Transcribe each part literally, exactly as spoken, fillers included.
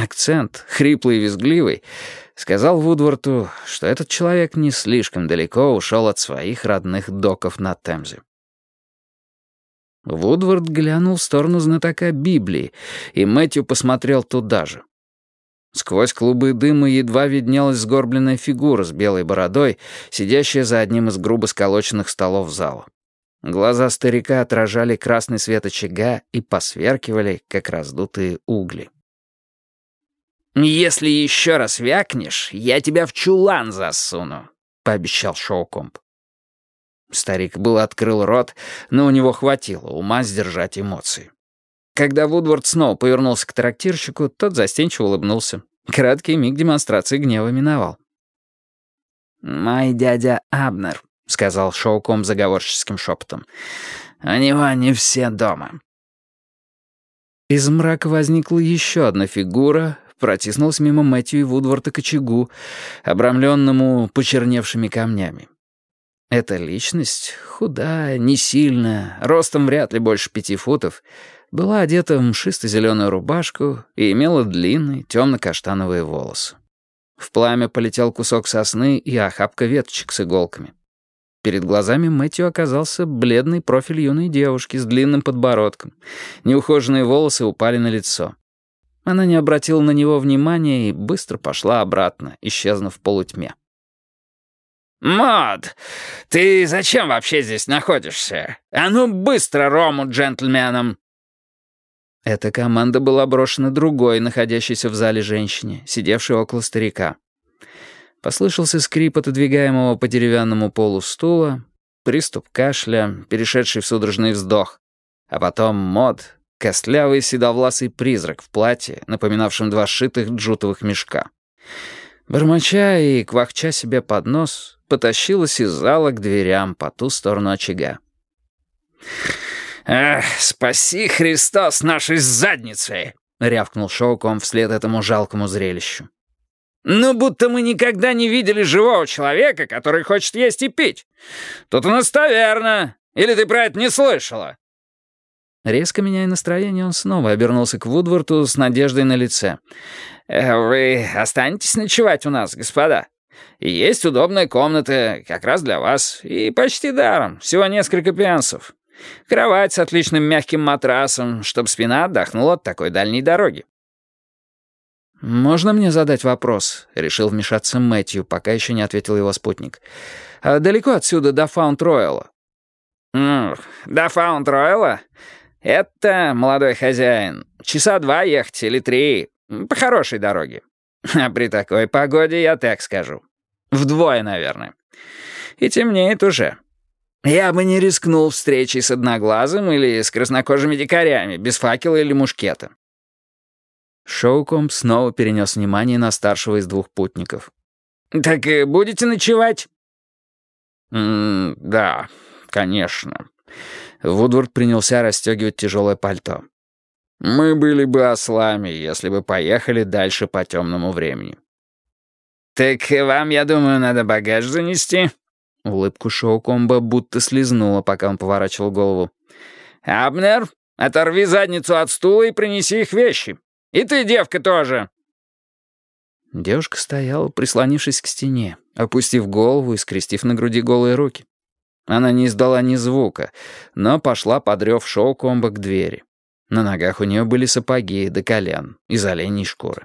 акцент, хриплый и визгливый, сказал Вудворту, что этот человек не слишком далеко ушел от своих родных доков на Темзе. Вудворт глянул в сторону знатока Библии, и Мэтью посмотрел туда же. Сквозь клубы дыма едва виднелась сгорбленная фигура с белой бородой, сидящая за одним из грубо сколоченных столов зала. Глаза старика отражали красный свет очага и посверкивали, как раздутые угли. «Если еще раз вякнешь, я тебя в чулан засуну», — пообещал Шоукомб. Старик был открыл рот, но у него хватило ума сдержать эмоции. Когда Вудворт снова повернулся к трактирщику, тот застенчиво улыбнулся. Краткий миг демонстрации гнева миновал. «Мой дядя Абнер», — сказал Шоукомб заговорческим шепотом. «У него не все дома». Из мрака возникла еще одна фигура, протиснулась мимо Мэтью и Вудворта к очагу, обрамленному почерневшими камнями. Эта личность, худая, не сильная, ростом вряд ли больше пяти футов, была одета в мшисто-зеленую рубашку и имела длинные темно-каштановые волосы. В пламя полетел кусок сосны и охапка веточек с иголками. Перед глазами Мэтью оказался бледный профиль юной девушки с длинным подбородком. Неухоженные волосы упали на лицо. Она не обратила на него внимания и быстро пошла обратно, исчезнув в полутьме. «Мод, ты зачем вообще здесь находишься? А ну быстро рому джентльменам!» Эта команда была брошена другой, находящейся в зале женщине, сидевшей около старика. Послышался скрип отодвигаемого по деревянному полу стула, приступ кашля, перешедший в судорожный вздох, а потом Мод, костлявый седовласый призрак в платье, напоминавшем два сшитых джутовых мешка. Бормоча и квахча себе под нос, потащилась из зала к дверям по ту сторону очага. «Эх, спаси, Христос, нашей задницы!» — рявкнул Шоукомб вслед этому жалкому зрелищу. «Ну, будто мы никогда не видели живого человека, который хочет есть и пить. Тут у нас таверна. Или ты про это не слышала?» Резко меняя настроение, он снова обернулся к Вудворту с надеждой на лице. «Вы останетесь ночевать у нас, господа? Есть удобная комната, как раз для вас, и почти даром, всего несколько пенсов. Кровать с отличным мягким матрасом, чтобы спина отдохнула от такой дальней дороги». «Можно мне задать вопрос?» — решил вмешаться Мэтью, пока еще не ответил его спутник. «А далеко отсюда до Фаунд-Ройла?» «М, «До Фаунд-Ройла? Это, молодой хозяин, часа два ехать или три, по хорошей дороге. А при такой погоде я так скажу. Вдвое, наверное. И темнеет уже. Я бы не рискнул встречей с одноглазым или с краснокожими дикарями, без факела или мушкета». Шоукомб снова перенес внимание на старшего из двух путников. «Так и будете ночевать?» «М-м, да, конечно». Вудворт принялся расстегивать тяжелое пальто. «Мы были бы ослами, если бы поехали дальше по темному времени». «Так вам, я думаю, надо багаж занести?» Улыбку Шоукомба будто слезнула, пока он поворачивал голову. «Абнер, оторви задницу от стула и принеси их вещи. И ты, девка, тоже!» Девушка стояла, прислонившись к стене, опустив голову и скрестив на груди голые руки. Она не издала ни звука, но пошла под рев Шоукомба к двери. На ногах у нее были сапоги до колен из оленей шкуры.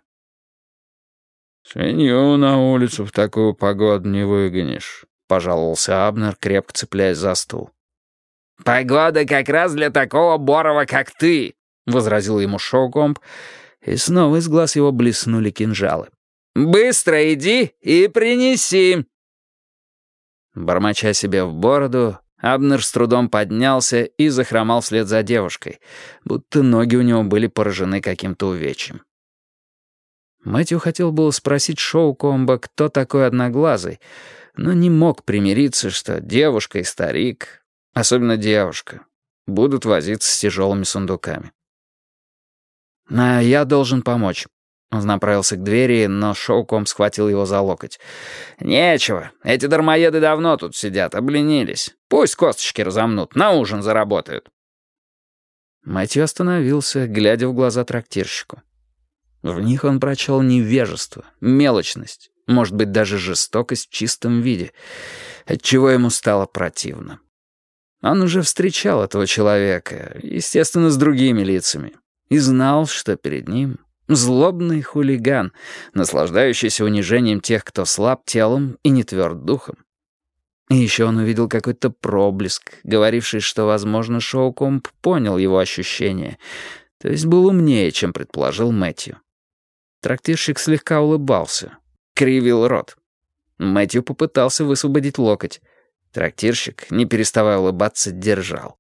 «Свинью на улицу в такую погоду не выгонишь», — пожаловался Абнер, крепко цепляясь за стул. «Погода как раз для такого борова, как ты», — возразил ему Шоукомб, и снова из глаз его блеснули кинжалы. «Быстро иди и принеси!» Бормоча себе в бороду, Абнер с трудом поднялся и захромал вслед за девушкой, будто ноги у него были поражены каким-то увечьем. Мэтью хотел было спросить Шоукомба, кто такой Одноглазый, но не мог примириться, что девушка и старик, особенно девушка, будут возиться с тяжелыми сундуками. «А я должен помочь». Он направился к двери, но Шоукомб схватил его за локоть. «Нечего. Эти дармоеды давно тут сидят, обленились. Пусть косточки разомнут, на ужин заработают». Мэтью остановился, глядя в глаза трактирщику. В них он прочел невежество, мелочность, может быть, даже жестокость в чистом виде, отчего ему стало противно. Он уже встречал этого человека, естественно, с другими лицами, и знал, что перед ним злобный хулиган, наслаждающийся унижением тех, кто слаб телом и не тверд духом. И еще он увидел какой-то проблеск, говоривший, что, возможно, Шоукомб понял его ощущения, то есть был умнее, чем предположил Мэтью. Трактирщик слегка улыбался, кривил рот. Мэтью попытался высвободить локоть. Трактирщик, не переставая улыбаться, держал.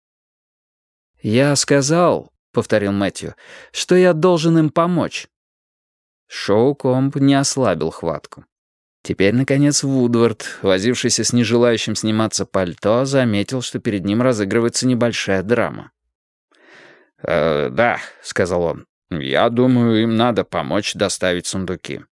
«Я сказал, — повторил Мэтью, — что я должен им помочь». Шоукомб не ослабил хватку. Теперь, наконец, Вудвард, возившийся с нежелающим сниматься пальто, заметил, что перед ним разыгрывается небольшая драма. «Э, «Да, — сказал он, — я думаю, им надо помочь доставить сундуки».